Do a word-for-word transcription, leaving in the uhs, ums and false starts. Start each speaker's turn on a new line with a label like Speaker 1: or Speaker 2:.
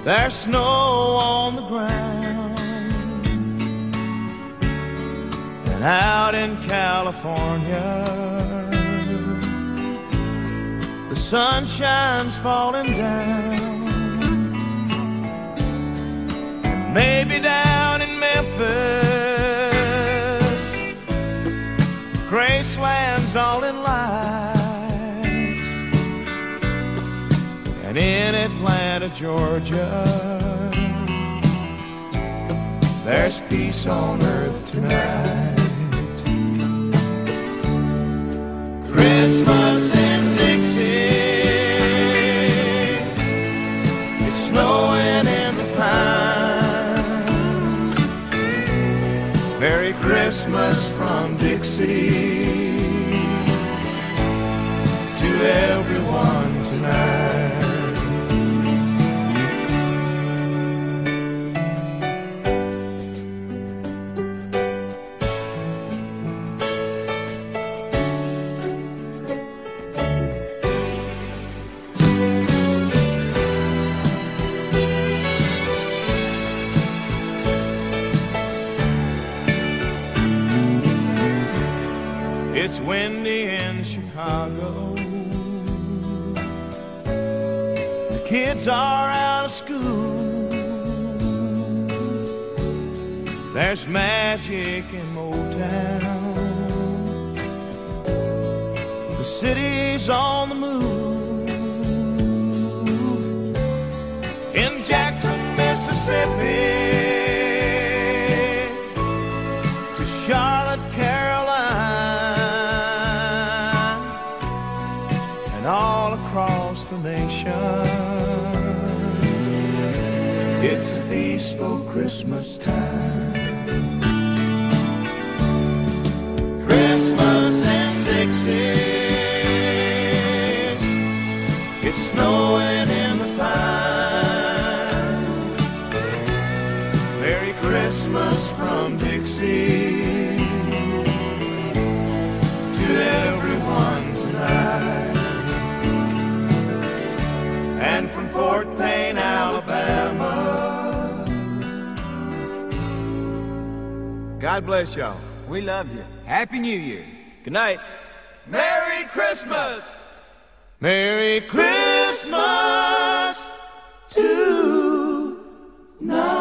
Speaker 1: There's snow on the ground, and out in California the sunshine's falling down. And maybe down in Memphis Graceland's all in lights, and in Atlanta, Georgia, there's peace on earth tonight. Christmas in Dixie, it's snowing in the pines. Merry Christmas from Dixie to everyone tonight. It's windy in Chicago, the kids are out of school. There's magic in Motown, the city's on the move. In Jackson, Mississippi, to Charlotte, Carolina, all across the nation, it's a peaceful Christmas time. Christmas in Dixie, it's snowing in the pines. Merry Christmas from Dixie to everyone tonight. And from Fort Payne, Alabama, God bless y'all.
Speaker 2: We love you. Happy New Year.
Speaker 1: Good night.
Speaker 2: Merry Christmas.
Speaker 1: Merry Christmas tonight.